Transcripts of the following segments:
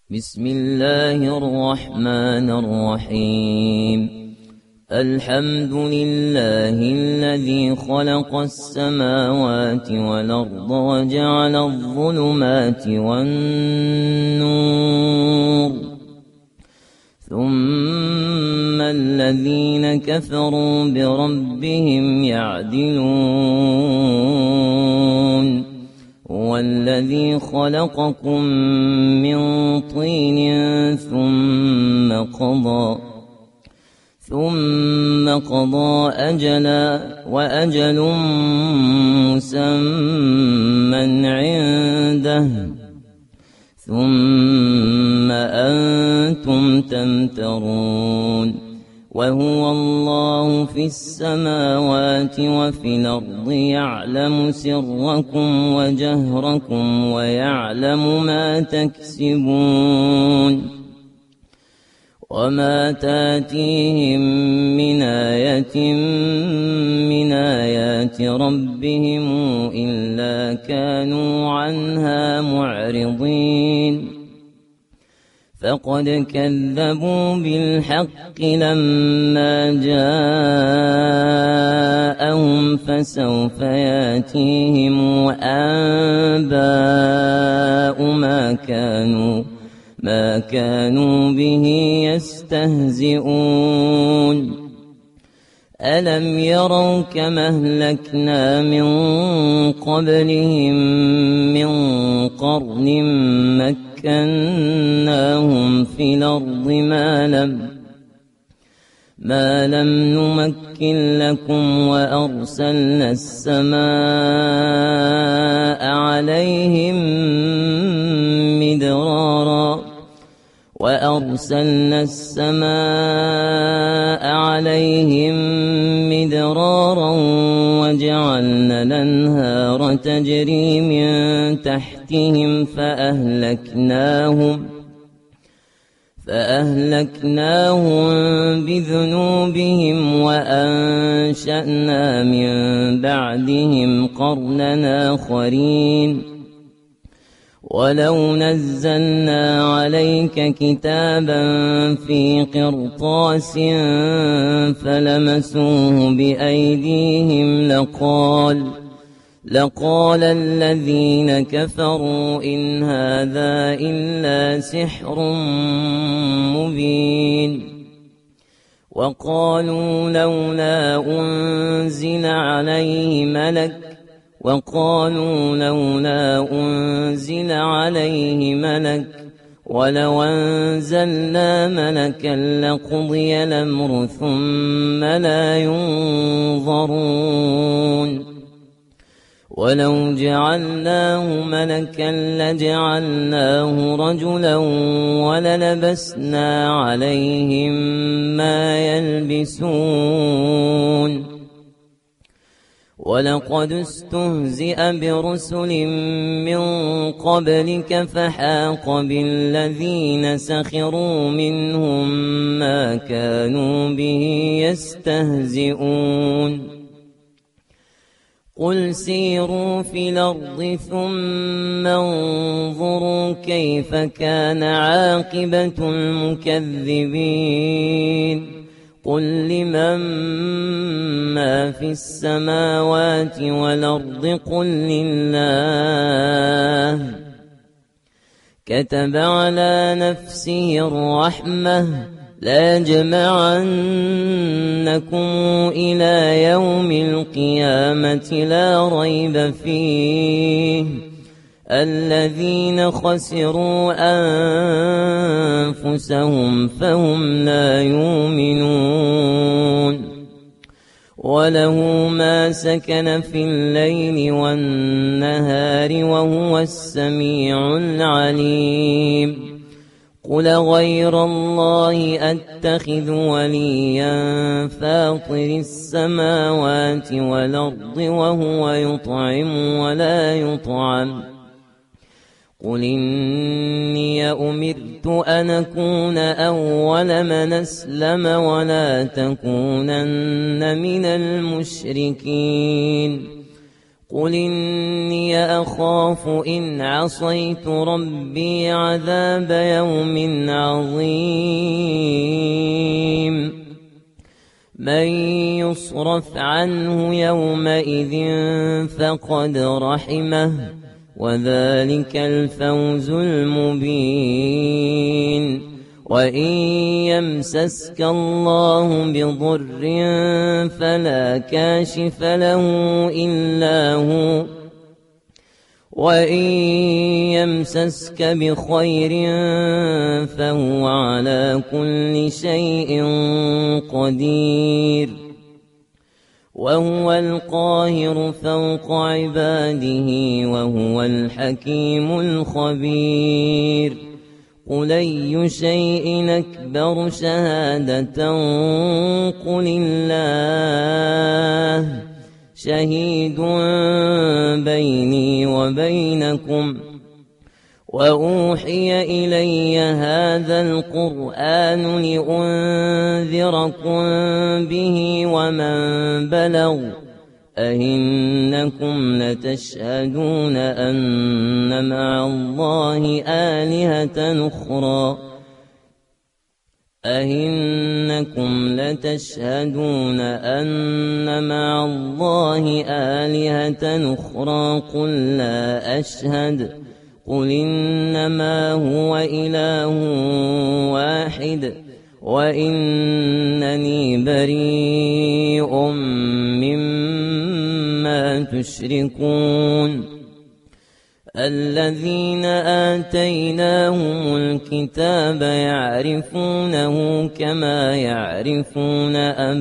بسم الله الرحمن الرحيم. الحمد لله الذي خلق السماوات والأرض وجعل الظلمات والنور، ثم الذين كفروا بربهم يعدلون. هو الذي خلقكم من طين ثم قضى أجلا، وأجل مسمى عنده، ثم أنتم تمترون. وهو الله في السماوات وفي الأرض، يعلم سركم وجهركم ويعلم ما تكسبون. وما تاتيهم من آية من آيات ربهم إلا كانوا عنها معرضين. فقد كذبوا بالحق لما جاءهم، فسوف ياتيهم أنباء ما كانوا به يستهزئون. ألم يروا كما أهلكنا من قبلهم من قرن مكناهم في الأرض ما لم نمكن لكم، وأرسلنا السماء عليهم مدرارا وجعلنا الأنهار تجري من تحتهم فأهلكناهم بذنوبهم، وأنشأنا من بعدهم قرنا آخرين. ولو نزلنا عليك كتابا في قرطاس فلمسوه بأيديهم لقال الذين كفروا إن هذا إلا سحر مبين. وقالوا لولا أنزل عليه ملك، ولو أنزلنا ملكا لقضي الأمر ثم لا ينظرون. ولو جعلناه ملكا لجعلناه رجلا وللبسنا عليهم ما يلبسون. ولقد استهزئ برسل من قبلك فحاق بالذين سخروا منهم ما كانوا به يستهزئون. قل سيروا في الأرض ثم انظروا كيف كان عاقبة المكذبين. قل لمن ما في السماوات والأرض قل لله. كتب على نفسه الرحمة ليجمعنكم إلى يوم القيامة لا ريب فيه. الذين خسروا أنفسهم فهم لا يؤمنون. وله ما سكن في الليل والنهار وهو السميع العليم. قل غير الله أتخذ وليا فاطر السماوات والأرض وهو يطعم ولا يطعم. قل إني أمرت أن أكون أول من أسلم ولا تكونن من المشركين. قل إني أخاف إن عصيت ربي عذاب يوم عظيم من يصرف عنه يومئذ فقد رحمه وذلك الفوز المبين وإن يمسسك الله بضر فلا كاشف له إلا هو وإن يمسسك بخير فهو على كل شيء قدير وهو القاهر فوق عباده وهو الحكيم الخبير قل أي شيء أكبر شهادة قل الله شهيد بيني وبينكم وأوحي إلي هذا القرآن لأنذركم به ومن بلغ أئنكم لتشهدون أن مع الله آلهة أخرى أئنكم لتشهدون أن مع الله آلهة أخرى قل لا أشهد قل إنما هو إله واحد وإنني بريء مما تشركون الذين آتيناهم الكتاب يعرفونه كما يعرفون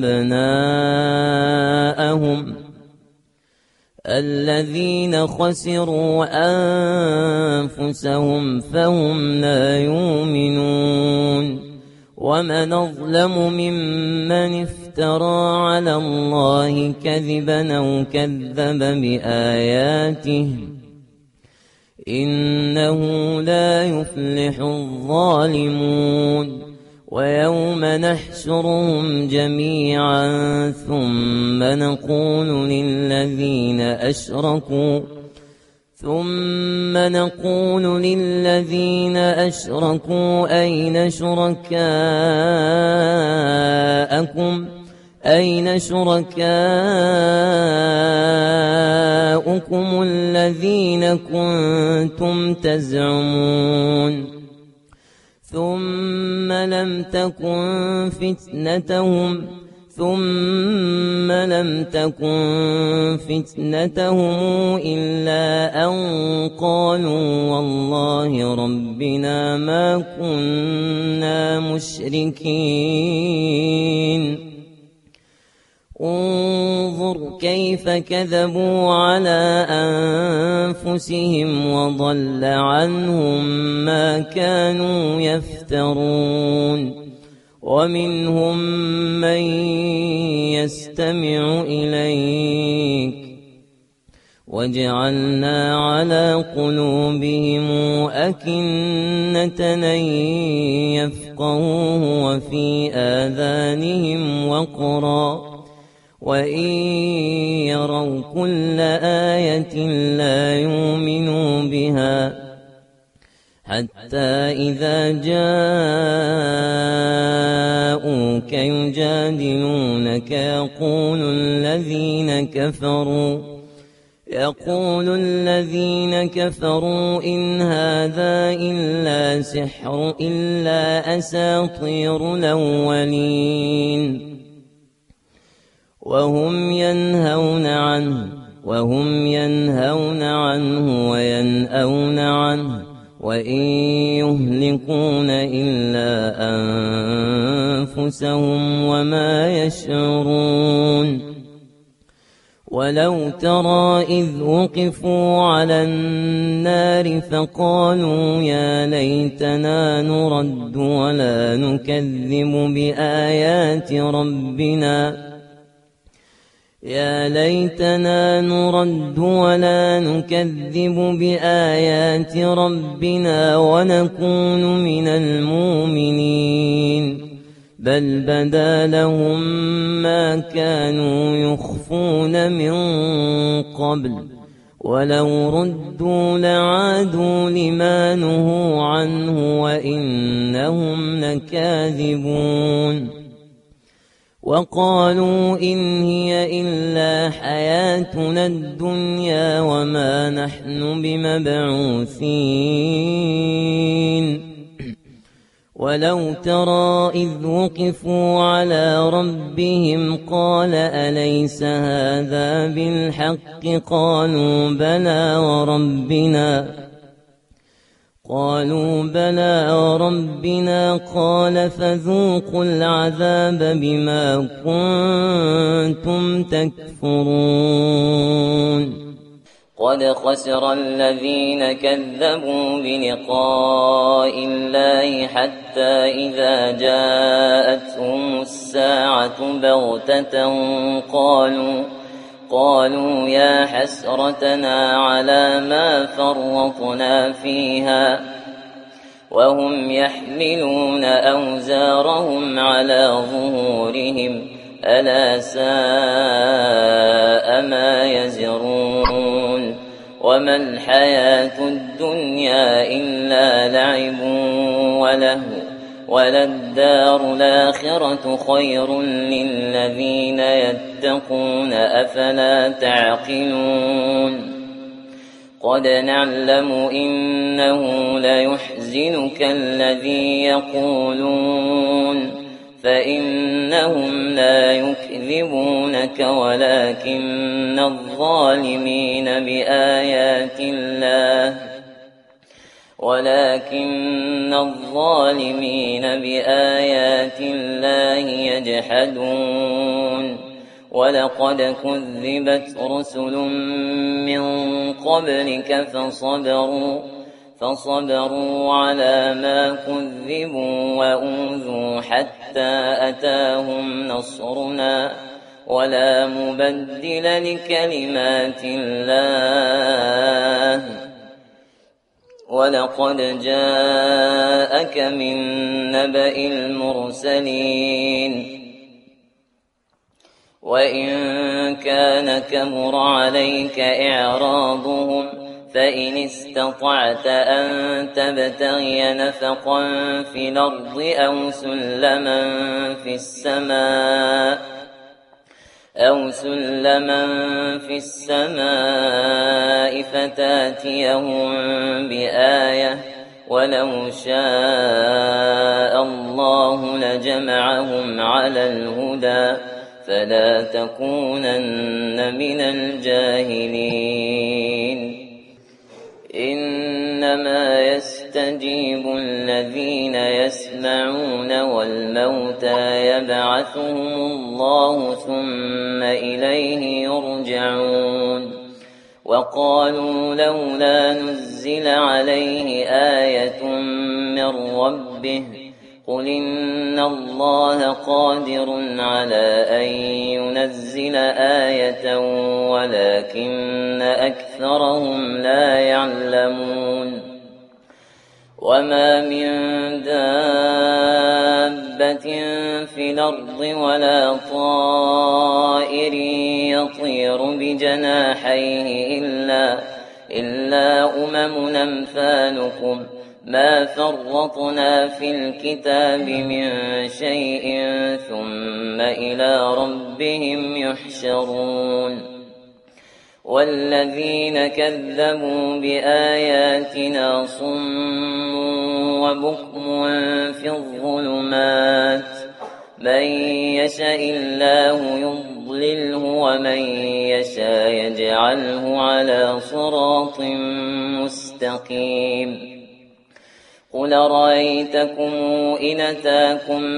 أبناءهم الذين خسروا أنفسهم فهم لا يؤمنون ومن أظلم ممن افترى على الله كذبا أو كذب بآياته إنه لا يفلح الظالمون ويوم نحشرهم جميعا ثم نقول للذين أشركوا أين شركاؤكم الذين كنتم تزعمون ثم لم تكن فتنتهم إلا أن قالوا والله ربنا ما كنا مشركين انظر كيف كذبوا على أنفسهم وضل عنهم ما كانوا يفترون ومنهم من يستمع إليك وجعلنا على قلوبهم أكنة أن يفقهوه وفي آذانهم وقرا وإن يروا كل آية لا يؤمنوا بها حتى إذا جاءوك يجادلونك يقول الذين كفروا إن هذا إلا أساطير الأولين وهم ينهون عنه وينأون عنه وإن يهلكون إلا أنفسهم وما يشعرون ولو ترى إذ وقفوا على النار فقالوا يا ليتنا نرد ولا نكذب بآيات ربنا ونكون من المؤمنين بل بدا لهم ما كانوا يخفون من قبل ولو ردوا لعادوا لما نهوا عنه وإنهم لكاذبون وقالوا إن هي إلا حياتنا الدنيا وما نحن بمبعوثين ولو ترى إذ وقفوا على ربهم قال أليس هذا بالحق قالوا بلى وربنا قال فذوقوا العذاب بما كنتم تكفرون قد خسر الذين كذبوا بلقاء الله حتى إذا جاءتهم الساعة بغتة قالوا يا حسرتنا على ما فرطنا فيها وهم يحملون أوزارهم على ظهورهم ألا ساء ما يزرون وما الحياة الدنيا إلا لعب ولهو وللدار الآخرة خير للذين يتقون أفلا تعقلون قد نعلم إنه ليحزنك الذي يقولون فإنهم لا يكذبونك ولكن الظالمين بآيات الله يجحدون ولقد كذبت رسل من قبلك فصبروا على ما كذبوا وأوذوا حتى أتاهم نصرنا ولا مبدل لكلمات الله ولقد جاءك من نبأ المرسلين وإن كان كبر عليك إعراضهم فإن استطعت أن تبتغي نفقا في الأرض أو سلما في السماء فتاتيهم بآية ولو شاء الله لجمعهم على الهدى فلا تكونن من الجاهلين إنما يستجيب الذين يسمعون والموتى يبعثهم الله ثم إليه يرجعون وقالوا لولا نزل عليه آية من ربه قل إن الله قادر على أن ينزل آية ولكن أكثرهم لا يعلمون وما من دابة في الأرض ولا طائر يطير بجناحيه إلا أمم أمثالكم ما فرطنا في الكتاب من شيء ثم إلى ربهم يحشرون والذين كذبوا بآياتنا صم وبكم في الظلمات من يشاء الله يضلله ومن يشاء يجعله على صراط مستقيم قل رأيتكم إن أتاكم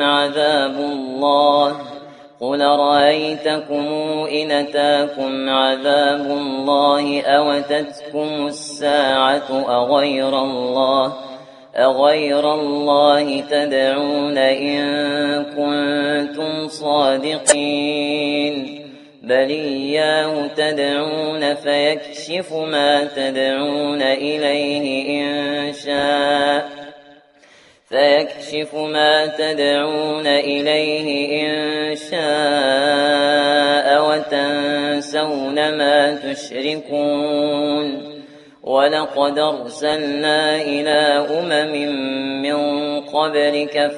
عذاب الله أوتتكم الساعة أغير الله تدعون إن كنتم صادقين بل إياه تدعون فيكشف ما تدعون إليه إن شاء تنسون ما تشركون ولقد أرسلنا إلى من قبلك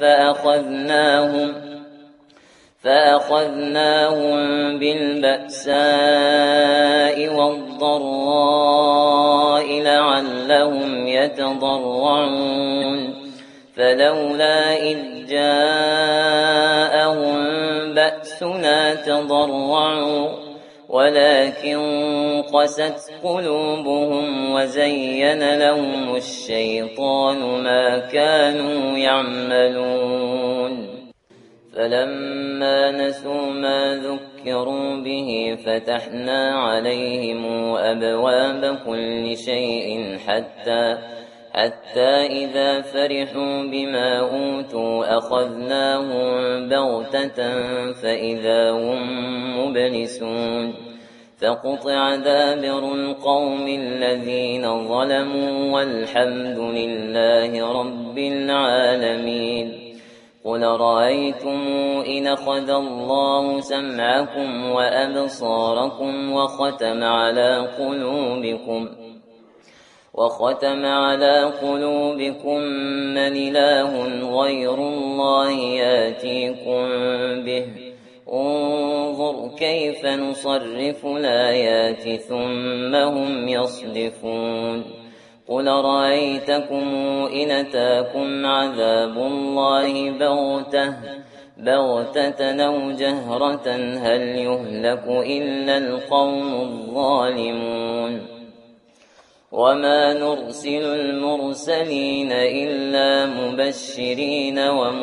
فأخذناهم بالبأساء والضراء لعلهم يتضرعون فلولا إذ جاءهم بأسنا تضرعوا ولكن قست قلوبهم وزين لهم الشيطان ما كانوا يعملون فلما نسوا ما ذكروا به فتحنا عليهم أبواب كل شيء حتى إذا فرحوا بما أوتوا أخذناهم بغتة فإذا هم مبلسون فقطع دابر القوم الذين ظلموا والحمد لله رب العالمين قل رأيتم إن أخذ الله سمعكم وأبصاركم وختم على قلوبكم من إله غير الله ياتيكم به انظر كيف نصرف الآيات ثم هم يصدفون قل رأيتكم إن أتاكم عذاب الله بغتة أو جهرة هل يهلك إلا القوم الظالمون وما نرسل المرسلين إلا مبشرين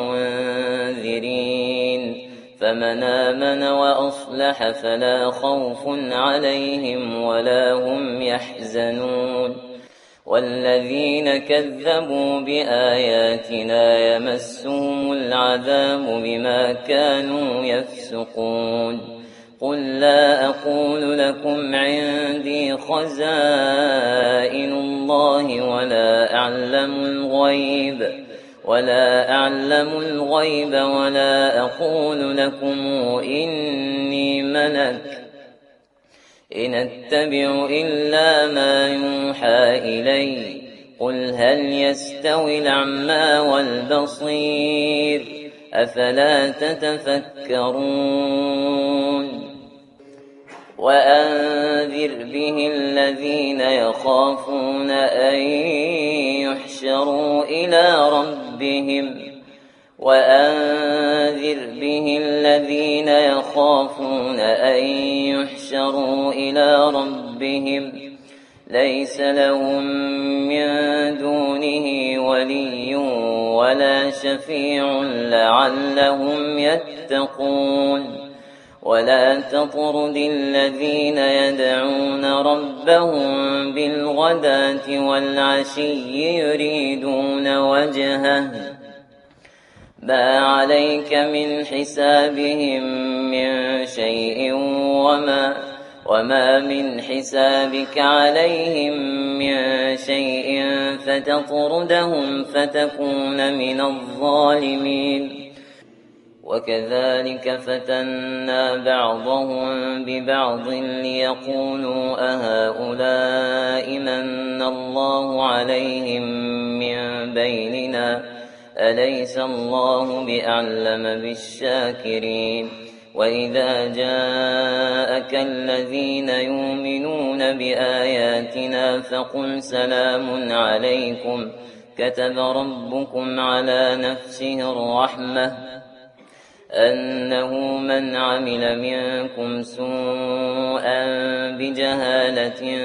ومنذرين فمن آمن وأصلح فلا خوف عليهم ولا هم يحزنون والذين كذبوا بآياتنا يمسهم العذاب بما كانوا يفسقون قل لا أقول لكم عندي خزائن الله ولا أعلم الغيب ولا أقول لكم إني ملك إن أتبع إلا ما يوحى إلي قل هل يستوي الأعمى والبصير أفلا تتفكرون وأنذر به الذين يخافون أن يحشروا إلى ربهم ليس لهم من دونه ولي ولا شفيع لعلهم يتقون ولا تطرد الذين يدعون ربهم بالغداة والعشي يريدون وجهه ما عليك من حسابهم من شيء وما من حسابك عليهم من شيء فتطردهم فتكون من الظالمين وكذلك فتنا بعضهم ببعض ليقولوا أهؤلاء من الله عليهم من بيننا أليس الله بأعلم بالشاكرين وإذا جاءك الذين يؤمنون بآياتنا فقل سلام عليكم كتب ربكم على نفسه الرحمة أنه من عمل منكم سوءا بجهالة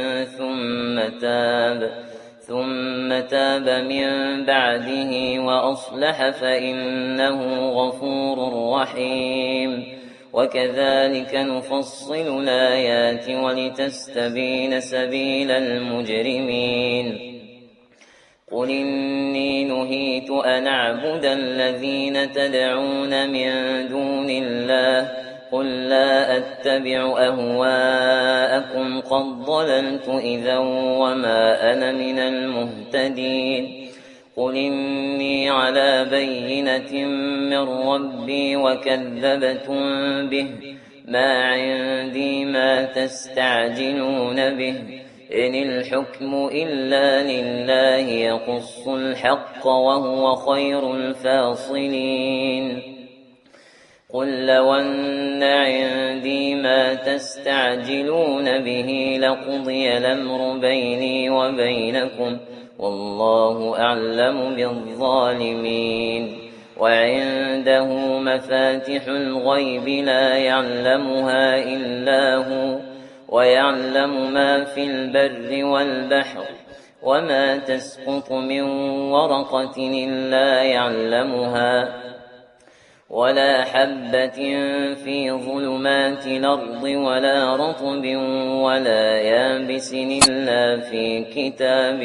ثم تاب من بعده وأصلح فإنه غفور رحيم وكذلك نفصل الآيات ولتستبين سبيل المجرمين قل إني نهيت أن أعبد الذين تدعون من دون الله قل لا أتبع أهواءكم قد ضللت إذا وما أنا من المهتدين قل إني على بينة من ربي وكذبتم به ما عندي ما تستعجلون به إن الحكم إلا لله يقص الحق وهو خير الفاصلين قل لو أن عندي ما تستعجلون به لقضي الأمر بيني وبينكم والله أعلم بالظالمين وعنده مفاتح الغيب لا يعلمها إلا هو ويعلم ما في البر والبحر وما تسقط من ورقة إلا يعلمها ولا حبة في ظلمات الأرض ولا رطب ولا يابس إلا في كتاب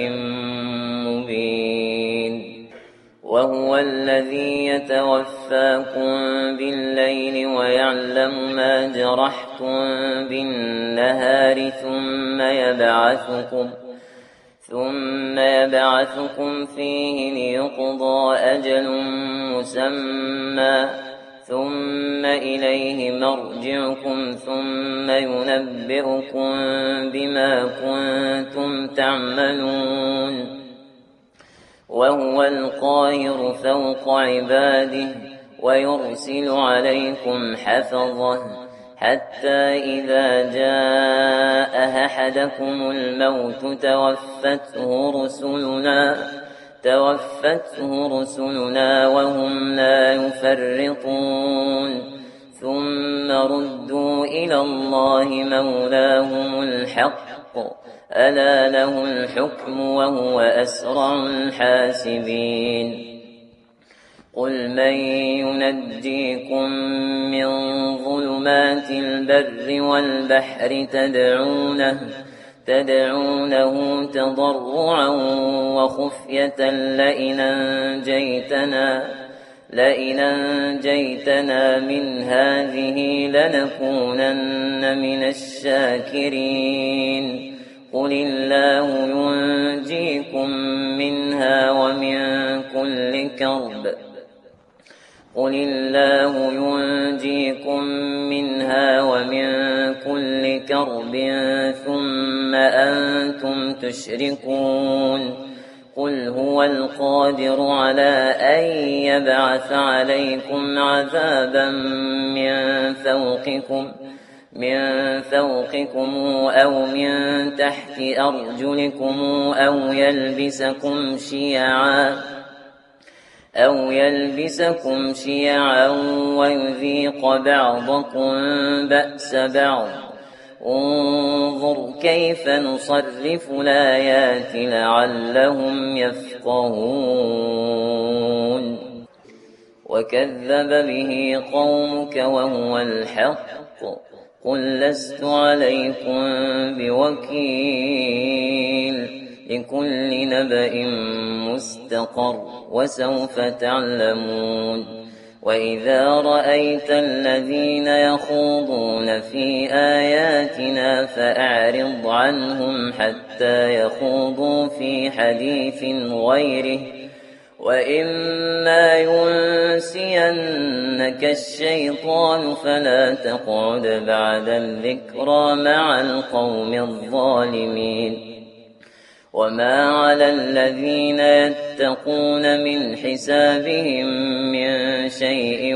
مبين وهو الذي يتوفاكم بالليل ويعلم ما جرحتم بالنهار ثم يبعثكم فيه ليقضى أجل مسمى ثم إليه مرجعكم ثم ينبئكم بما كنتم تعملون وهو القاهر فوق عباده ويرسل عليكم حفظه حتى إذا جاء أحدكم الموت توفته رسلنا وهم لا يفرطون ثم ردوا إلى الله مولاهم الحق ألا له الحكم وهو أسرع الحاسبين قل من ينجيكم من ظلمات البر والبحر تدعونه تضرعا وخفية لئن أنجيتنا من هذه لنكونن من الشاكرين قل الله ينجيكم منها ومن كل كرب ثم أنتم تشركون قل هو القادر على أن يبعث عليكم عذابا من فوقكم أو من تحت أرجلكم أو يلبسكم شيعا ويذيق بعضكم بأس بعض انظر كيف نصرف الآيات لعلهم يفقهون وكذب به قومك وهو الحق قل لست عليكم بوكيل لكل نبأ مستقر وسوف تعلمون وإذا رأيت الذين يخوضون في آياتنا فأعرض عنهم حتى يخوضوا في حديث غيره وإما ينسينك الشيطان فلا تقعد بعد الذكرى مع القوم الظالمين وما على الذين يتقون من حسابهم من شيء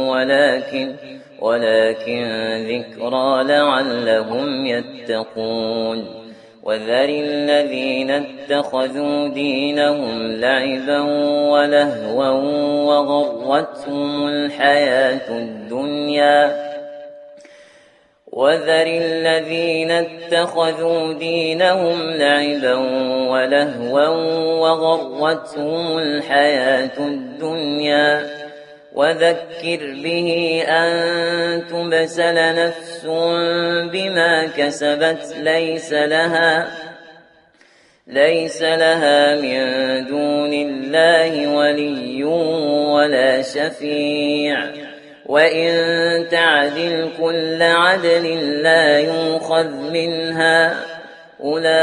ولكن ذكرى لعلهم يتقون وذر الذين اتخذوا دينهم لعبا ولهوا وغرتهم الحياة الدنيا وذكر به أن تبسل نفس بما كسبت ليس لها من دون الله ولي ولا شفيع وإن تعدل كل عدل لا يؤخذ منها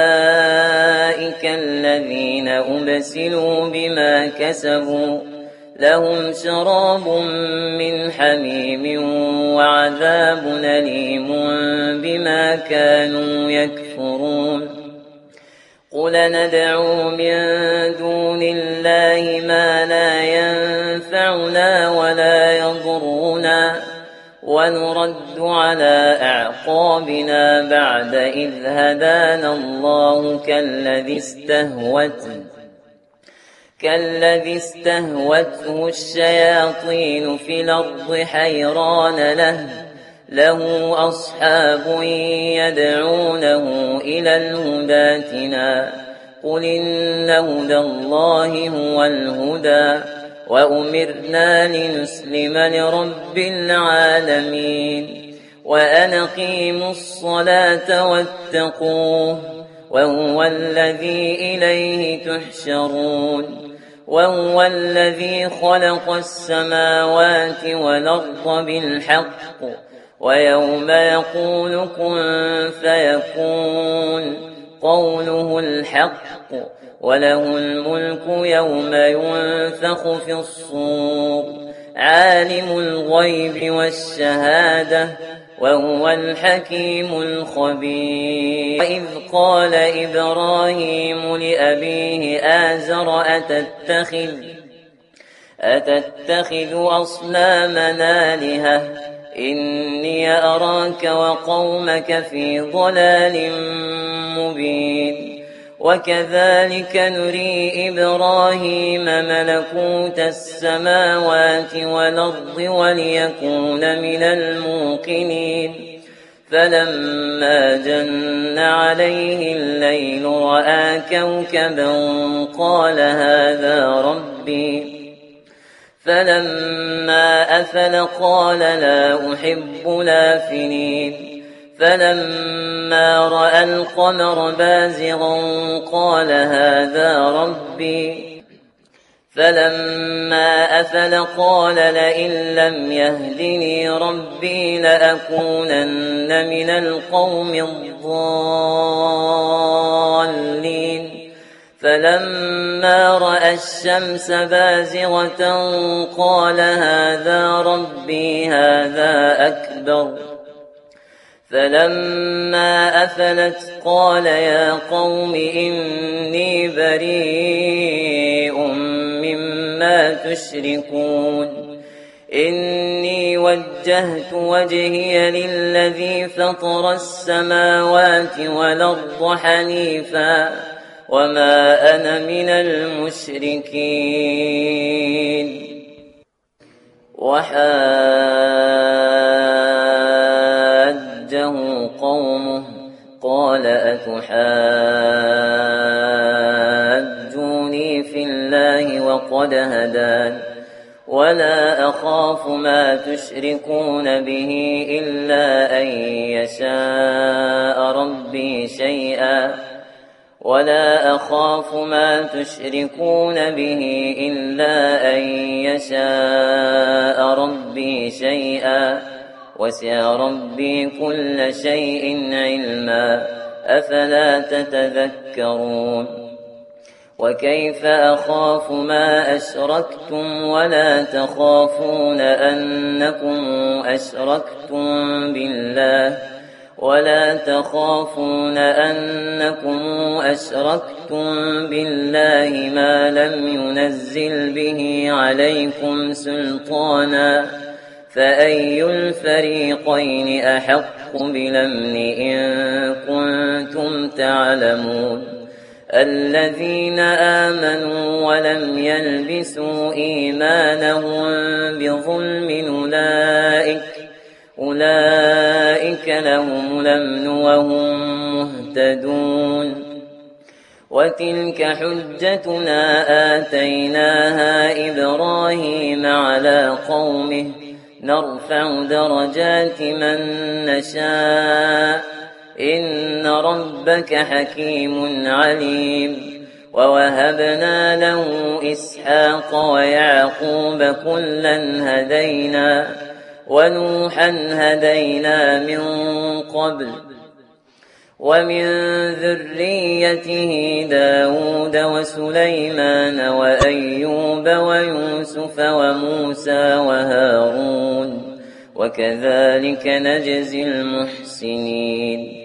أولئك الذين أبسلوا بما كسبوا لهم شراب من حميم وعذاب أليم بما كانوا يكفرون قل ندعو من دون الله ما لا ينفعنا ولا يضرنا ونرد على أعقابنا بعد إذ هدانا الله كالذي استهوته الشياطين في الأرض حيران له أصحاب يدعونه إلى الهدى ائتنا قل إن هدى الله هو الهدى وأمرنا لنسلم لرب العالمين وأن أقيموا الصلاة واتقوه وهو الذي إليه تحشرون وهو الذي خلق السماوات والأرض بالحق ويوم يقول كن فيكون قوله الحق وله الملك يوم ينفخ في الصور عالم الغيب والشهادة وهو الحكيم الخبير وإذ قال إبراهيم لأبيه آزر أتتخذ أصنامنا آلهة إني أراك وقومك في ضلال مبين وكذلك نري إبراهيم ملكوت السماوات والأرض وليكون من الموقنين فلما جن عليه الليل رأى كوكبا قال هذا ربي فلما أفل قال لا أحب الآفلين فلما رأى القمر بازغا قال هذا ربي فلما أفل قال لئن لم يهدني ربي لأكونن من القوم الضالين فلما رأى الشمس بازغة قال هذا ربي هذا أكبر فلما أفلت قال يا قوم إني بريء مما تشركون إني وجهت وجهي للذي فطر السماوات والأرض حنيفا وما أنا من المشركين وحاجه قومه قال أتحاجوني في الله وقد هدان ولا أخاف ما تشركون به إلا أن يشاء ربي شيئا ولا أخاف ما تشركون به إلا أن يشاء ربي شيئا وسع ربي كل شيء علما أفلا تتذكرون وكيف أخاف ما أشركتم ولا تخافون أنكم أشركتم بالله ما لم ينزل به عليكم سلطانا فأي الفريقين أحق بالأمن إن كنتم تعلمون الذين آمنوا ولم يلبسوا إيمانهم بظلم أولئك لهم الأمن وهم مهتدون وتلك حجتنا آتيناها إبراهيم على قومه نرفع درجات من نشاء إن ربك حكيم عليم ووهبنا له إسحاق ويعقوب كلا هدينا ونوحا هدينا من قبل ومن ذريته داود وسليمان وأيوب ويوسف وموسى وهارون وكذلك نجزي المحسنين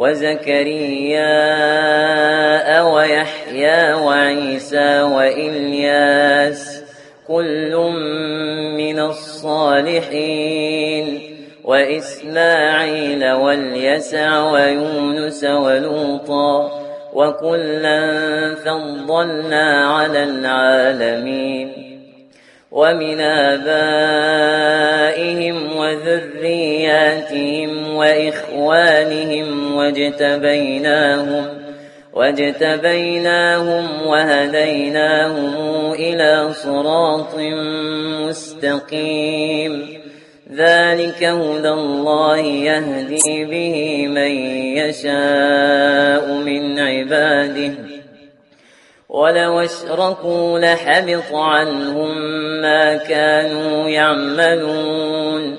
وزكريا ويحيى وعيسى وإلياس كل من الصالحين وإسماعيل واليسع ويونس ولوطا وكلا فضلنا على العالمين ومن آبائهم وذرياتهم وإخوانهم واجتبيناهم وهديناهم إلى صراط مستقيم ذلك هدى الله يهدي به من يشاء من عباده ولو اشركوا لحبط عنهم ما كانوا يعملون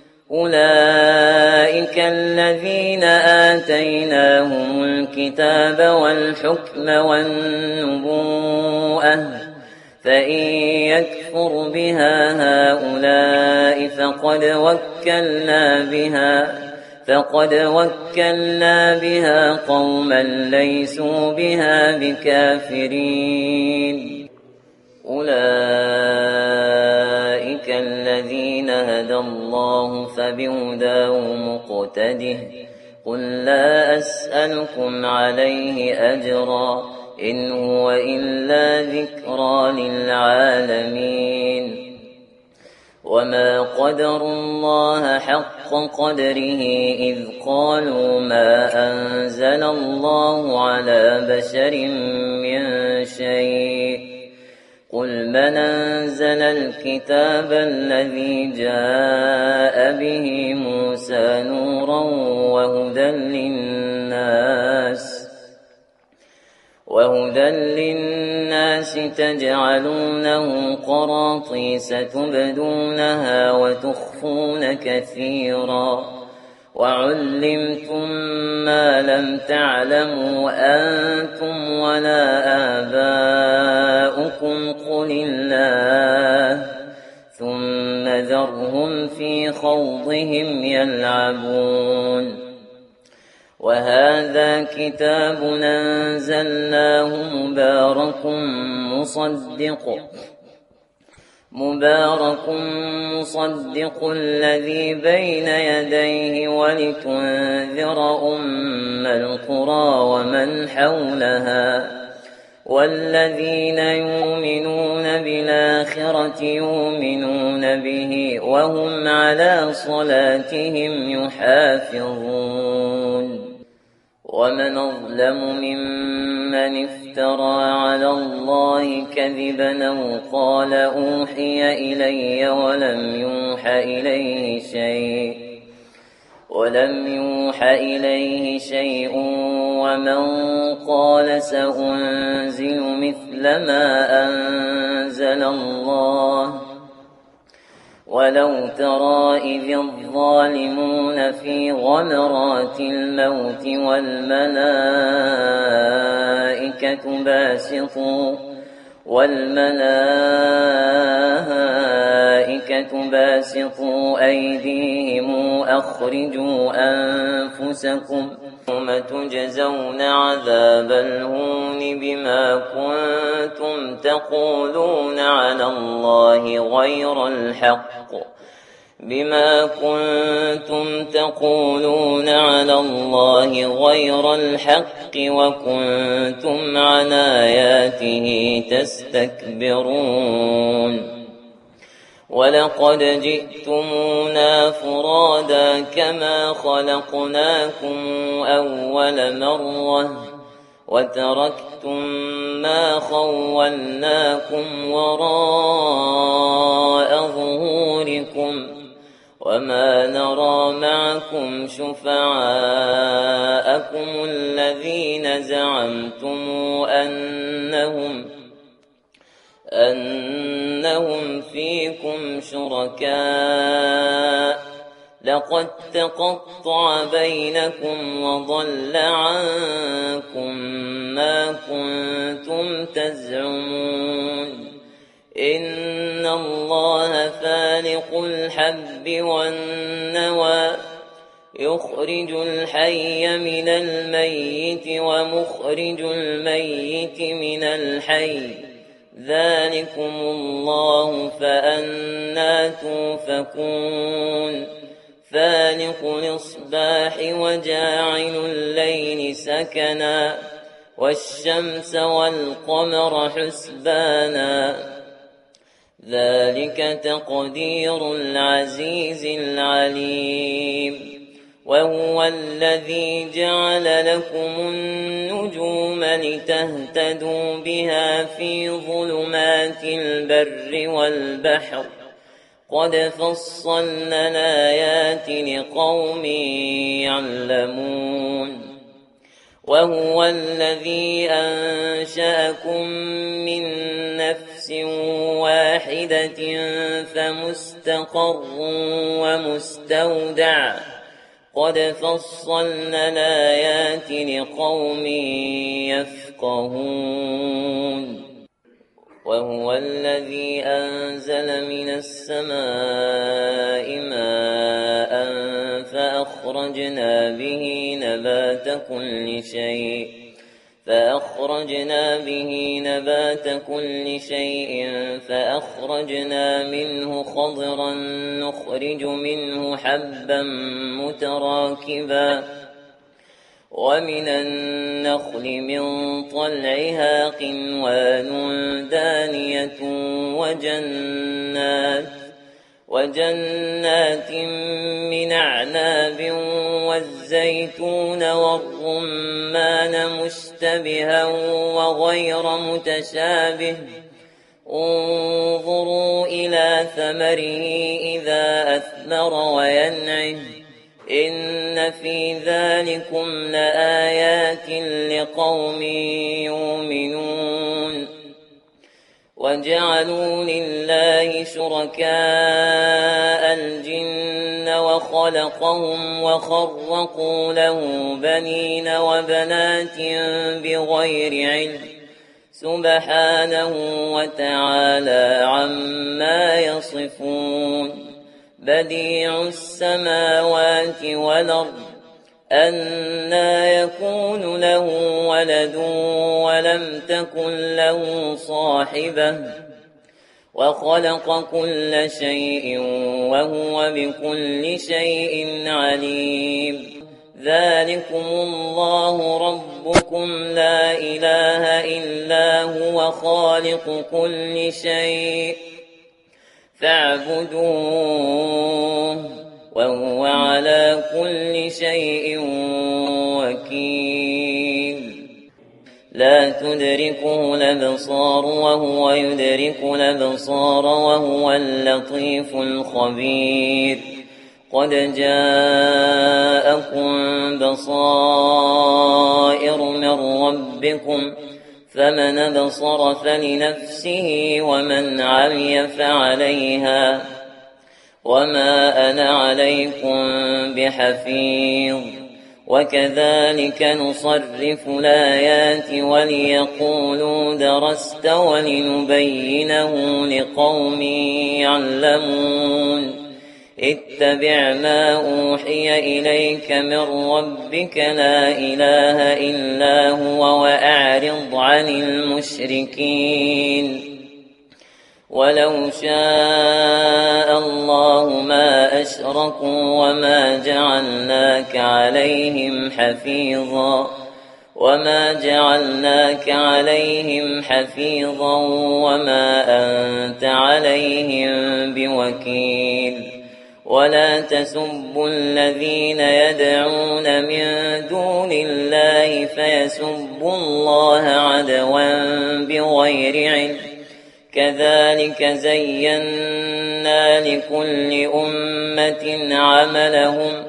أولئك الذين آتيناهم الكتاب والحكم والنبوءة فإن يكفر بها هؤلاء فقد وكلنا بها قوما ليسوا بها بكافرين أولئك الذين هدى الله فبهداه مقتده قل لا أسألكم عليه أجرا إن هو إلا ذكرى للعالمين وما قدروا الله حق قدره إذ قالوا ما أنزل الله على بشر من شيء قل من أنزل الكتاب الذي جاء به موسى نورا وهدى للناس تجعلونه قراطيس تبدونها وتخفون كثيرا وعلمتم ما لم تعلموا أنتم ولا آباؤكم قل الله ثم ذرهم في خوضهم يلعبون وهذا كتاب أنزلناه مبارك مصدق الذي بين يديه ولتنذر أم القرى ومن حولها والذين يؤمنون بالآخرة يؤمنون به وهم على صلاتهم يحافظون ومن أظلم ممن افترى على الله كذبا أو قال أوحي إلي ولم يوح إليه شيء ومن قال سأنزل مثل ما أنزل الله ولو ترى إذ الظالمون في غمرات الموت والملائكة باسطوا أيديهم أخرجوا أنفسكم ثم تجزون عذاب الهون بما كنتم تقولون على الله غير الحق وكنتم عن آياته تستكبرون ولقد جئتمونا فرادا كما خلقناكم أول مرة وتركتم ما خولناكم وراء ظهوركم وما نرى معكم شفعاءكم الذين زعمتم أنهم فيكم شركاء لقد تقطع بينكم وضل عنكم ما كنتم تزعمون إن الله فالق الحب والنوى يخرج الحي من الميت ومخرج الميت من الحي ذلكم الله فأنى توفكون فالق الإصباح وجاعل الليل سكنا والشمس والقمر حسبانا ذلك تقدير العزيز العليم وهو الذي جعل لكم النجوم لتهتدوا بها في ظلمات البر والبحر قد فصلنا الآيات لقوم يعلمون وهو الذي أنشأكم من نفس واحدة فمستقر ومستودع قد فصلنا الآيات لقوم يفقهون وهو الذي أنزل من السماء ماء فأخرجنا به نبات كل شيء فأخرجنا منه خضرا نخرج منه حبا متراكبا ومن النخل من طلعها قنوان دانية وجنات من أعناب والزيتون والرمان مشتبها وغير متشابه انظروا إلى ثمره إذا أثمر وينعه إن في ذلكم لآيات لقوم يؤمنون وجعلوا لله شركاء الجن وخلقهم وخرقوا له بنين وبنات بغير علم سبحانه وتعالى عما يصفون بديع السماوات والأرض أنى يكون له ولد ولم تكن له صاحبة وخلق كل شيء وهو بكل شيء عليم ذلكم الله ربكم لا إله إلا هو خالق كل شيء فاعبدوه وهو على كل شيء وكيل لا تدركه الأبصار وهو يدرك الأبصار وهو اللطيف الخبير قد جاءكم بصائر من ربكم فمن أبصر فلنفسه ومن عمي فعليها وما أنا عليكم بحفيظ وكذلك نصرف الآيات وليقولوا درست ولنبينه لقوم يعلمون اتبع ما أوحي إليك من ربك لا إله إلا هو وأعرض عن المشركين ولو شاء الله ما أشركوا وما جعلناك عليهم حفيظا وما أنت عليهم بوكيل ولا تسبوا الذين يدعون من دون الله فيسبوا الله عدوا بغير علم كذلك زينا لكل أمة عملهم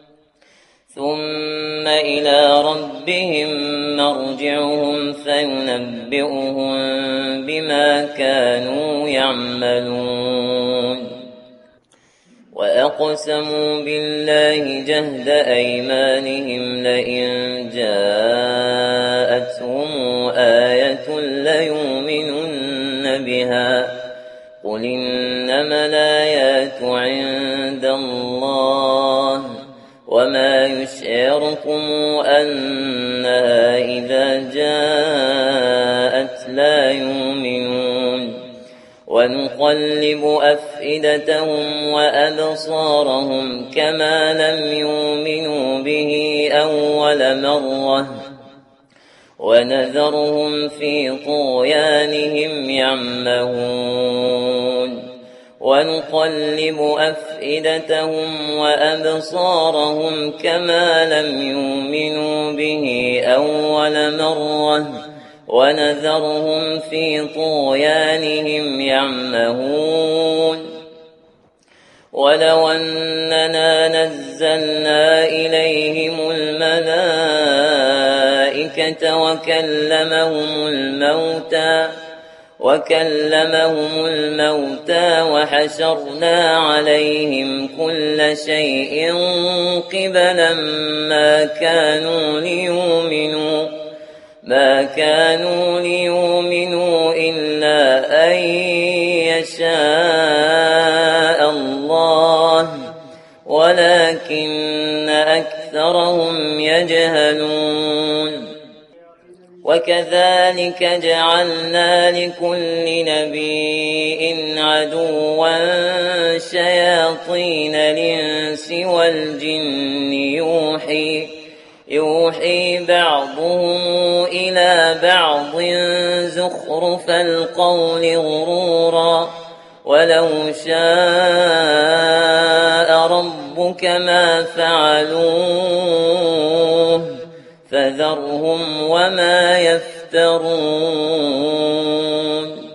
ثم إلى ربهم مرجعهم فينبئهم بما كانوا يعملون وأقسموا بالله جهد أيمانهم لئن جاءتهم آية ليؤمنن بها قل إنما الآيات عند الله وما يشعركم أنها إذا جاءت لا يؤمنون ونقلب أفئدتهم وأبصارهم كما لم يؤمنوا به أول مرة ونذرهم في طغيانهم يعمهون ونقلب أفئدتهم وأبصارهم كما لم يؤمنوا به أول مرة ونذرهم في طغيانهم يعمهون ولو أننا نزلنا إليهم الملائكة وكلمهم الموتى وحشرنا عليهم كل شيء قبلا ما كانوا ليؤمنوا إلا أن يشاء الله ولكن أكثرهم يجهلون وكذلك جعلنا لكل نبي عدوا شياطين الإنس والجن يوحي بعضهم إلى بعض زخرف القول غرورا ولو شاء ربك ما فعلوه فذرهم وما يفترون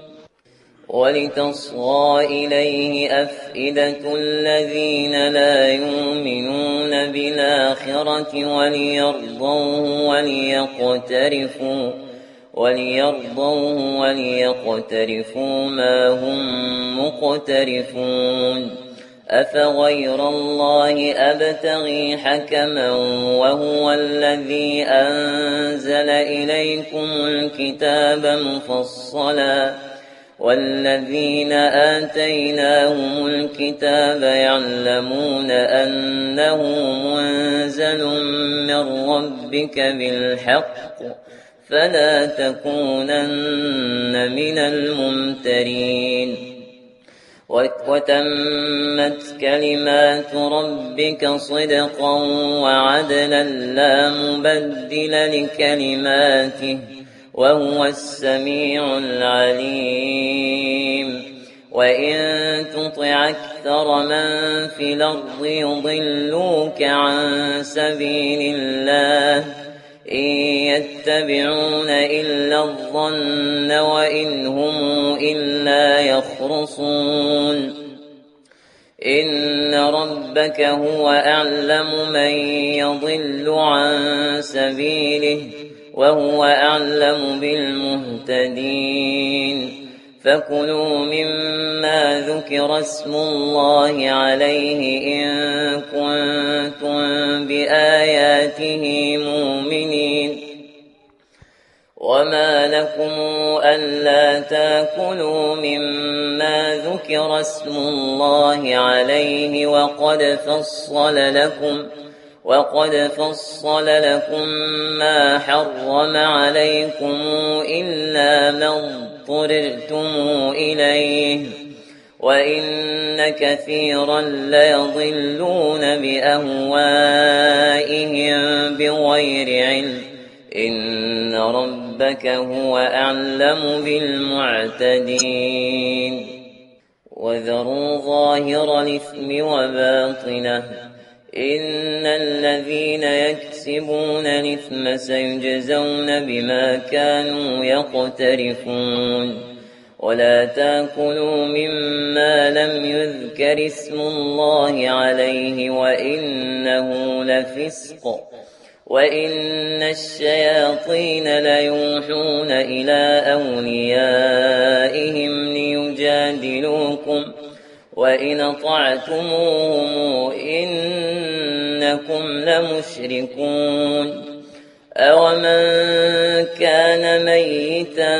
ولتصغى إليه أفئدة الذين لا يؤمنون بالآخرة وليرضوه وليقترفوا ما هم مقترفون أفغير الله أبتغي حكما وهو الذي أنزل إليكم الكتاب مفصلا والذين آتيناهم الكتاب يعلمون أنه منزل من ربك بالحق فلا تكونن من الممترين وتمت كلمات ربك صدقا وعدلا لا مبدل لكلماته وهو السميع العليم وإن تطع أكثر من في الأرض يضلوك عن سبيل الله إن يتبعون إلا الظن وإن هم إلا يخرصون إن ربك هو أعلم من يضل عن سبيله وهو أعلم بالمهتدين فكلوا مما ذكر اسم الله عليه إن كنتم بآياته مؤمنين وما لكم ألا تأكلوا مما ذكر اسم الله عليه وقد فصل لكم ما حرم عليكم إلا ما اضطررتم إليه وإن كثيرا ليضلون بأهوائهم بغير علم إن ربك هو أعلم بالمعتدين وذروا ظاهر الإثم وباطنه إن الذين يكسبون الإثم سيجزون بما كانوا يقترفون ولا تأكلوا مما لم يذكر اسم الله عليه وإنه لفسق وإن الشياطين ليوحون إلى أوليائهم ليجادلوكم وإن أطعتموهم إنكم لمشركون أومن كان ميتا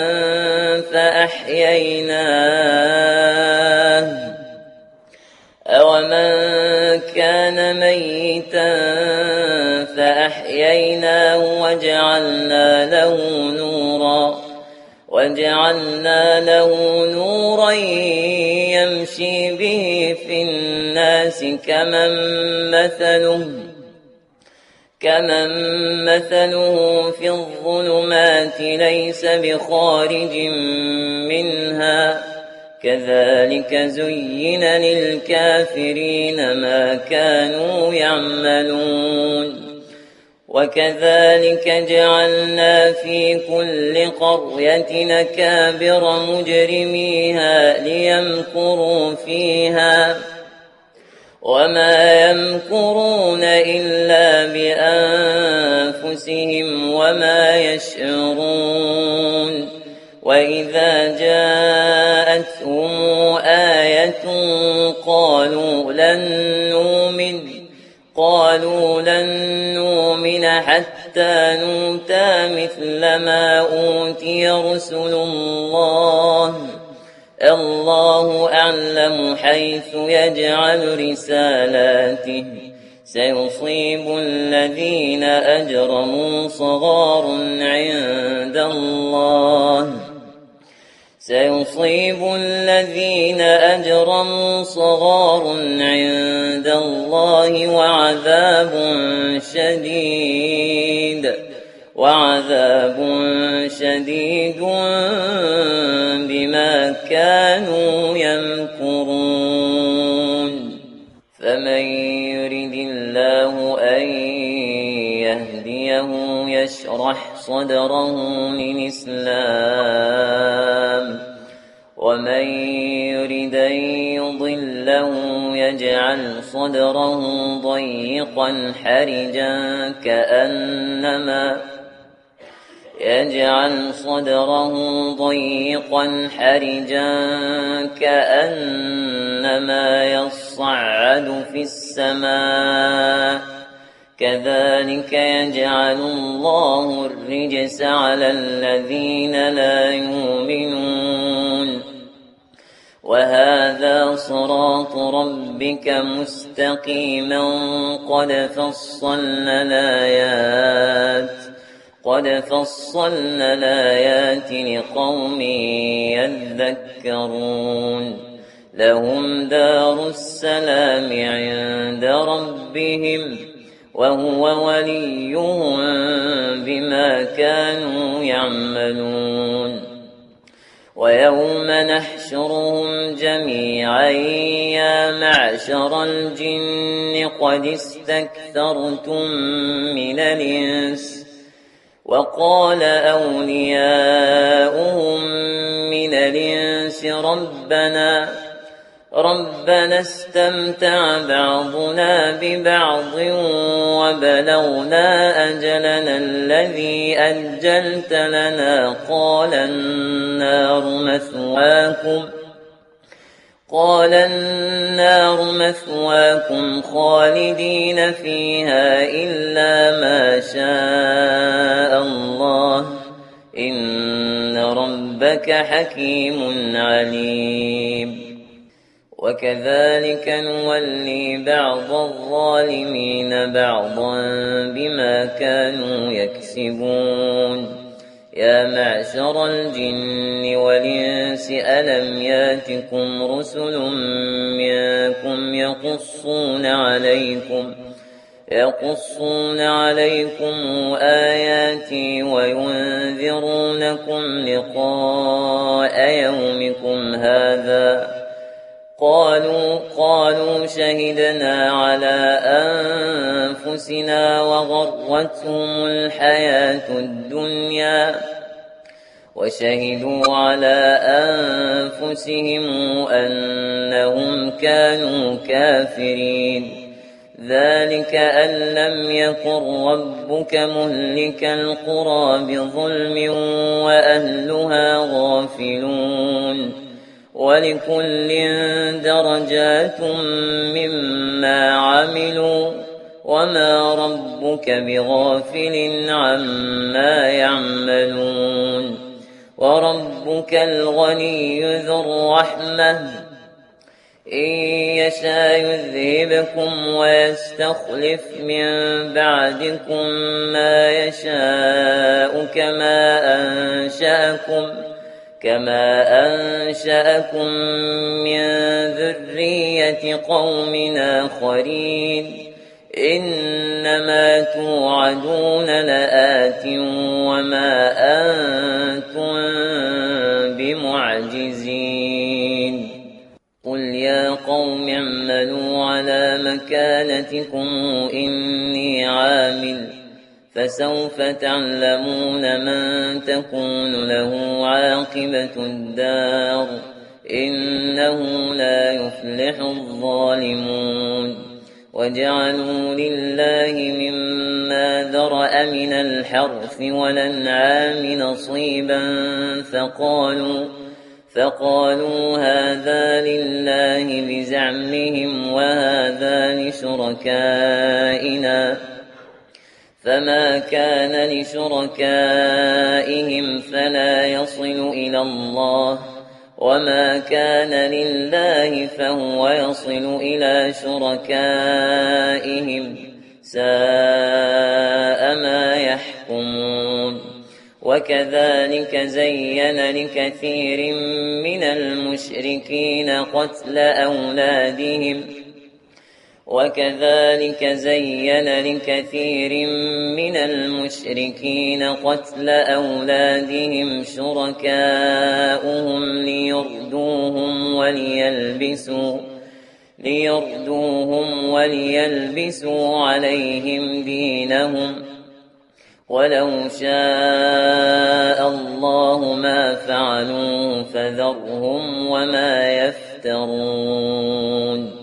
فأحييناه وجعلنا له نورا يمشي به في الناس كمن مثله في الظلمات ليس بخارج منها كذلك زين للكافرين ما كانوا يعملون وكذلك جعلنا في كل قرية نكابر مجرميها ليمكروا فيها وما يمكرون إلا بأنفسهم وما يشعرون وإذا جاءتهم آية قالوا لن نؤمن حتى نؤتى مثل ما أوتي رسل الله أعلم حيث يجعل رسالاته سيصيب الذين أجرموا صغار عند الله وعذاب شديد بما كانوا يمكرون فمن يرد الله أن يهديه يشرح صدره للإسلام ومن يرد أن يضله يجعل صدره ضيقا حرجا كأنما يصعد في السماء كذلك يجعل الله الرجس على الذين لا يؤمنون وهذا صراط ربك مستقيما قد فصلنا الآيات لقوم يذكرون لهم دار السلام عند ربهم وهو وليهم بما كانوا يعملون ويوم نحشرهم جميعا يا معشر الجن قد استكثرتم من الإنس وقال أولياؤهم من الإنس ربنا استمتع بعضنا ببعض وبلغنا أجلنا الذي أجلت لنا قال النار مثواكم خالدين فيها إلا ما شاء الله إن ربك حكيم عليم وكذلك نولي بعض الظالمين بعضا بما كانوا يكسبون يا معشر الجن والإنس ألم ياتكم رسل منكم يقصون عليكم آياتي وينذرونكم لقاء يومكم هذا قالوا شهدنا على أنفسنا وغرتهم الحياة الدنيا وشهدوا على أنفسهم أنهم كانوا كافرين ذلك أن لم يكن ربك مهلك القرى بظلم وأهلها غافلون ولكل درجات مما عملوا وما ربك بغافل عما يعملون وربك الغني ذو الرحمة إن يشاء يذهبكم ويستخلف من بعدكم ما يشاء كما أنشأكم من ذرية قوم آخرين إنما توعدون لآت وما أنتم بمعجزين قل يا قوم اعملوا على مكانتكم إني عامل فسوف تعلمون من تكون له عاقبة الدار إنه لا يفلح الظالمون وجعلوا لله مما ذرأ من الحرث والأنعام نصيبا فقالوا هذا لله بزعمهم وهذا لشركائنا فما كان لشركائهم فلا يصل إلى الله وما كان لله فهو يصل إلى شركائهم ساء ما يحكمون وكذلك زين لكثير من المشركين قتل أولادهم شركاؤهم ليردوهم وليلبسوا عليهم دينهم ولو شاء الله ما فعلوا فذرهم وما يفترون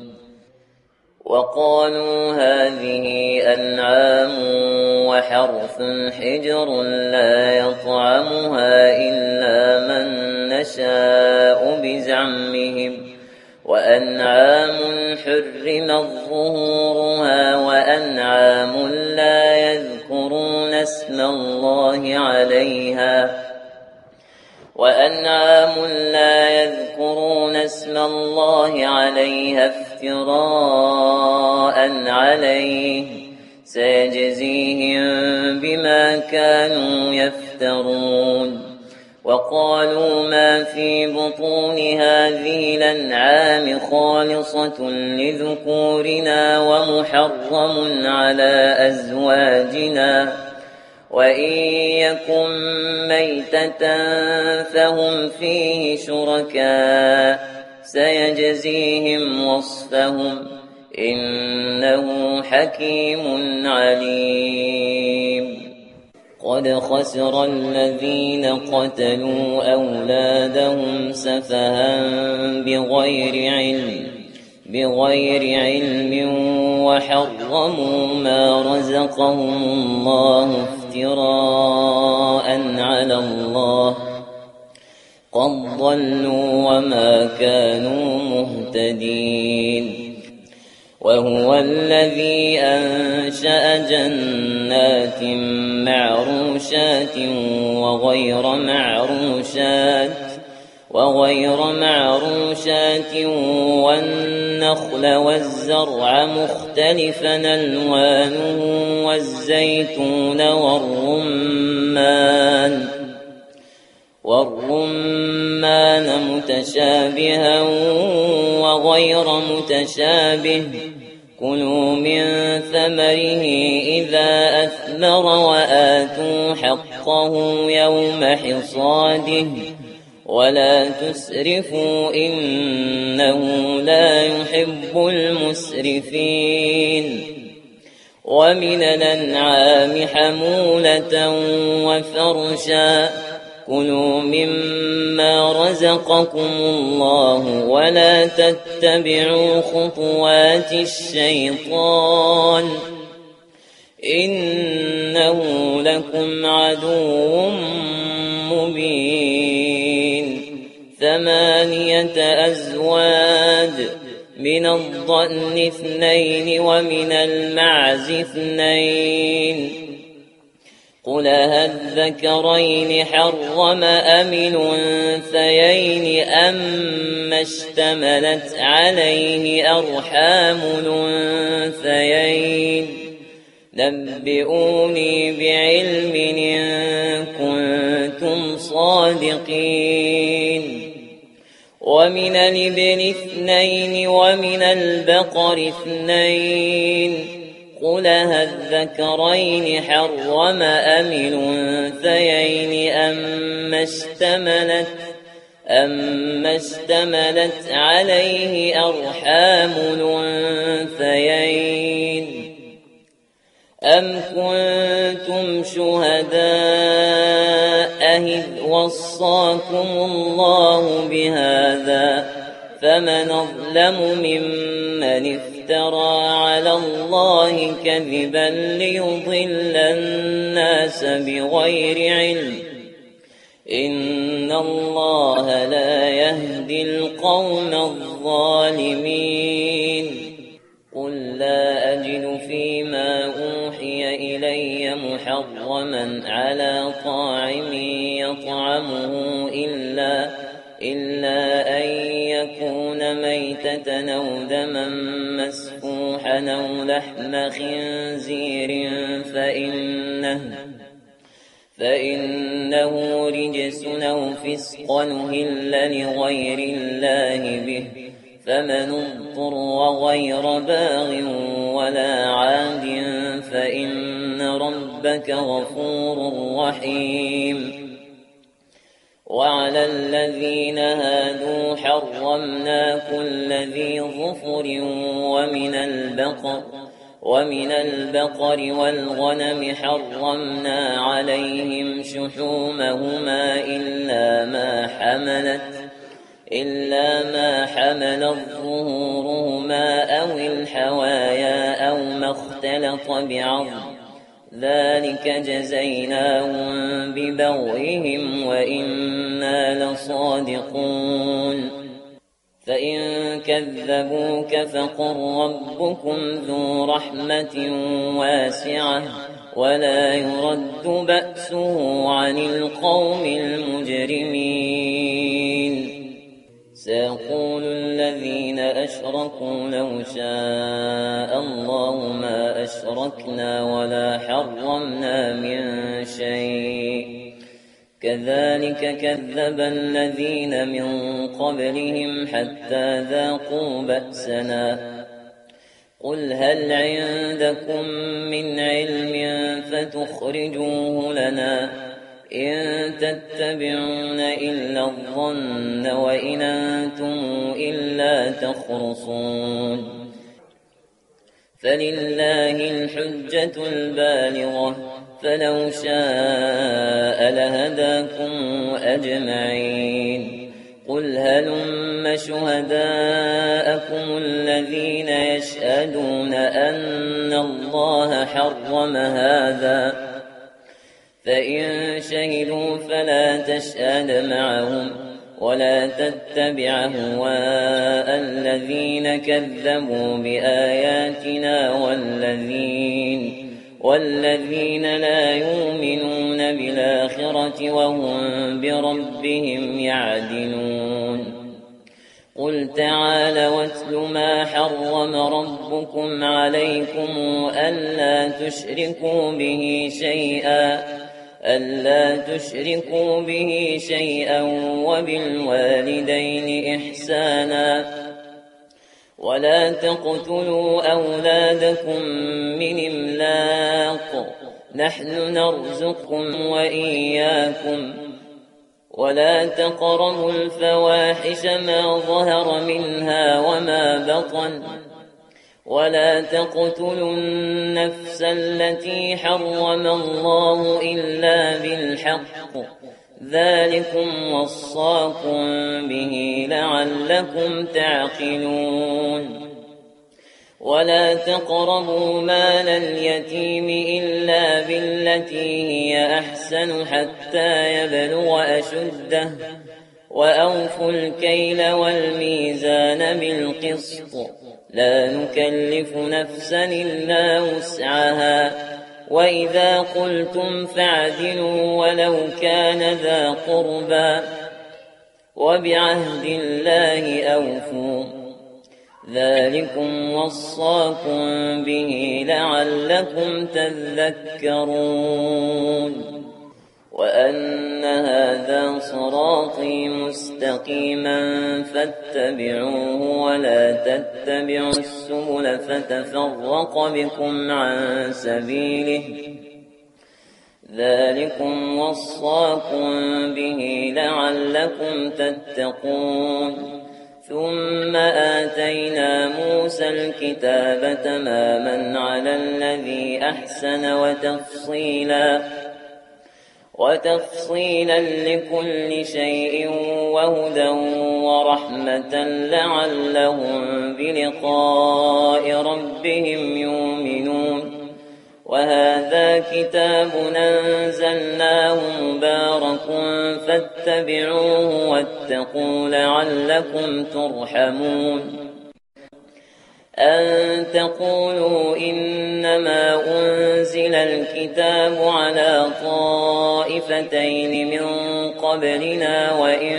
وقالوا هذه أنعام وحرث حجر لا يطعمها إلا من نشاء بزعمهم وأنعام حرمت ظهورها وأنعام لا يذكرون اسم الله عليها افتراء عليه سيجزيهم بما كانوا يفترون وقالوا ما في بطون هذه الأنعام خالصة لذكورنا ومحرم على أزواجنا وإن يكن ميتة فهم فيه شركاء سيجزيهم وصفهم إنه حكيم عليم قد خسر الذين قتلوا أولادهم سفها بغير علم وحرموا ما رزقهم الله افتراء على الله قد ضلوا وما كانوا مهتدين وهو الذي أنشأ جنات معروشات وغير معروشات والنخل والزرع مختلفا ألوانه والزيتون والرمان متشابها وغير متشابه كلوا من ثمره إذا أثمر وآتوا حقه يوم حصاده ولا تسرفوا إنه لا يحب المسرفين ومن الأنعام حمولة وفرشا كلوا مما رزقكم الله ولا تتبعوا خطوات الشيطان إنه لكم عدو مبين 8 أزواج من الضأن 2 ومن المعز 2 قل هالذكرين حرم أم الأنثيين أما اشتملت عليه أرحام الأنثيين نبئوني بعلم إن كنتم صادقين ومن الإبل 2 ومن البقر 2 قل هالذكرين حرم أم الأنثيين أما اشتملت عليه أرحام الأنثيين أم كنتم شهداء إذ وصاكم الله بهذا فمن أظلم ممن افترى على الله كذبا ليضل الناس بغير علم إن الله لا يهدي القوم الظالمين قل لا أجد فيما أوحي إلي محرما على طاعم يطعمه إلا أن يكون ميتة أو دما مسفوحا أو لحم خنزير فإنه رجس أو فسق أهل لغير الله به فمن اضطر غير باغ ولا عاد فإن ربك غفور رحيم وعلى الذين هادوا حرمنا كل ذي ظفر ومن البقر والغنم حرمنا عليهم شحومهما إلا ما حملت ظهورهما أو الحوايا أو ما اختلط بعظم ذلك جزيناهم ببغيهم وإنا لصادقون فإن كذبوك فقل ربكم ذو رحمة واسعة ولا يرد بأسه عن القوم المجرمين سيقول الذين أشركوا لو شاء الله ما أشركنا ولا حرمنا من شيء كذلك كذب الذين من قبلهم حتى ذاقوا بأسنا قل هل عندكم من علم فتخرجوه لنا إن تتبعون إلا الظن وإن أنتم إلا تخرصون فلله الحجة البالغة فلو شاء لهداكم أجمعين قل هلم شهداءكم الذين يشهدون أن الله حرم هذا فإن شهدوا فلا تشهد معهم ولا تتبع أهواء الذين كذبوا بآياتنا والذين لا يؤمنون بالآخرة وهم بربهم يعدلون قل تعالى واتل ما حرم ربكم عليكم ألا تشركوا به شيئا وبالوالدين إحسانا ولا تقتلوا أولادكم من إملاق نحن نرزقكم وإياكم ولا تقربوا الفواحش ما ظهر منها وما بطن ولا تقتلوا النفس التي حرم الله إلا بالحق ذلكم وصاكم به لعلكم تعقلون ولا تقربوا مال اليتيم إلا بالتي هي أحسن حتى يبلغ أشده وأوفوا الكيل والميزان بالقسط لا نكلف نفسا إلا وسعها وإذا قلتم فاعدلوا ولو كان ذا قربى وبعهد الله أوفوا ذلكم وصاكم به لعلكم تذكرون وأن هذا صراطي مستقيما فاتبعوه ولا تتبعوا السبل فتفرق بكم عن سبيله ذلكم وصاكم به لعلكم تتقون ثم آتينا موسى الكتاب تماما على الذي أحسن وتفصيلا لكل شيء وهدى ورحمة لعلهم بلقاء ربهم يؤمنون وهذا كتاب أنزلناه مبارك فاتبعوه واتقوا لعلكم ترحمون أن تقولوا إنما أنزل الكتاب على طائفتين من قبلنا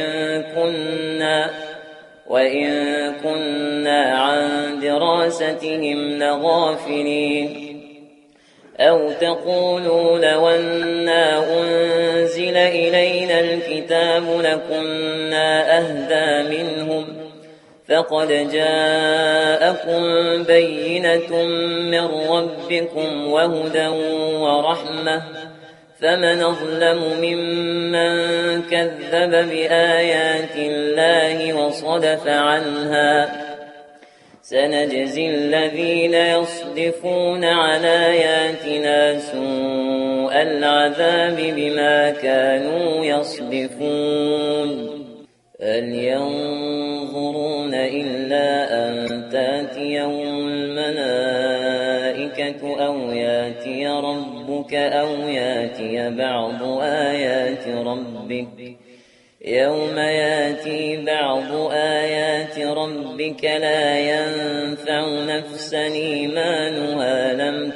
وإن كنا عن دراستهم لغافلين أو تقولوا لو أنا أنزل إلينا الكتاب لكنا أهدى منهم فقد جاءكم بينة من ربكم وهدى ورحمة فمن أظلم ممن كذب بآيات الله وصدف عنها سنجزي الذين يصدفون عن آياتنا سوء العذاب بما كانوا يصدفون هل ينظرون إلا أن تأتيهم الملائكة أو يأتي ربك أو يأتي بعض آيات ربك يوم يأتي بعض آيات ربك لا ينفع نفسا إيمانها لم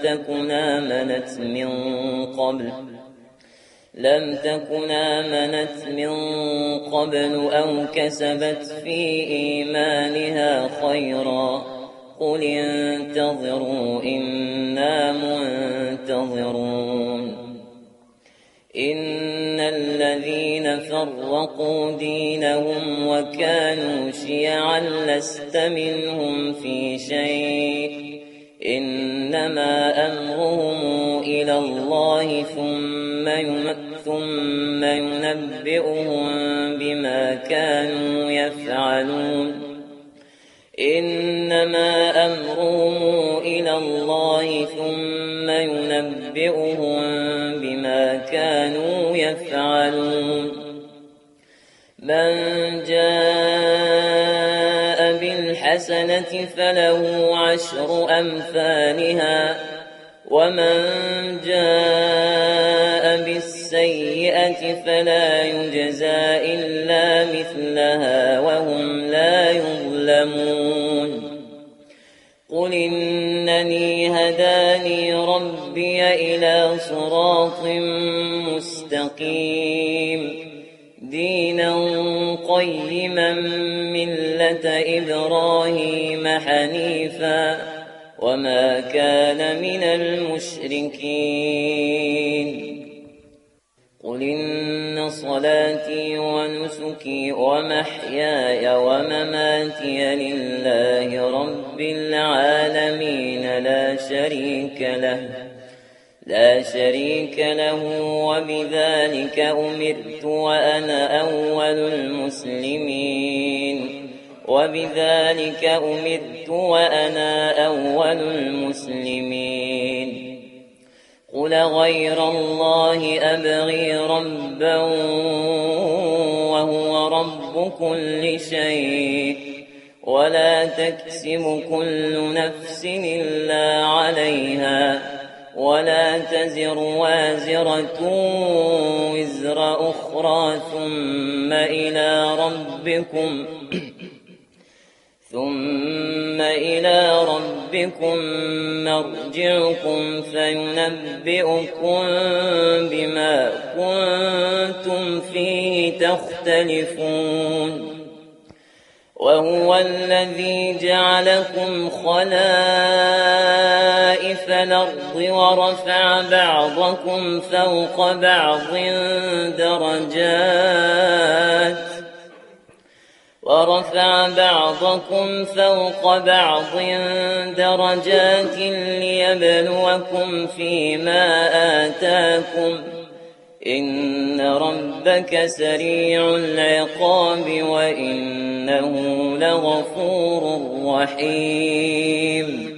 تكن آمنت من قبل أو كسبت في إيمانها خيرا قل انتظروا إنا منتظرون إن الذين فرقوا دينهم وكانوا شيعا لست منهم في شيء إنما أمرهم إلى الله ثم ينبئهم بما كانوا يفعلون إنما أمرهم إلى الله ثم ينبئهم بما كانوا يفعلون من جاء بالحسنة فله 10 أمثالها ومن جاء بالسيئة فلا يجزى إلا مثلها وهم لا يظلمون قل إنني هداني ربي إلى صراط مستقيم دينا قيما ملة إبراهيم حنيفا وما كان من المشركين قل إن صلاتي ونسكي ومحياي ومماتي لله رب العالمين لا شريك له وبذلك أمرت وأنا أول المسلمين قل غير الله أبغي ربا وهو رب كل شيء ولا تكسب كل نفس إلا عليها ولا تزر وازرة وزر أخرى ثم إلى ربكم مرجعكم فينبئكم بما كنتم فيه تختلفون وهو الذي جعلكم خلائف الأرض ورفع بعضكم فوق بعض درجات ليبلوكم فيما آتاكم إن ربك سريع العقاب وإنه لغفور رحيم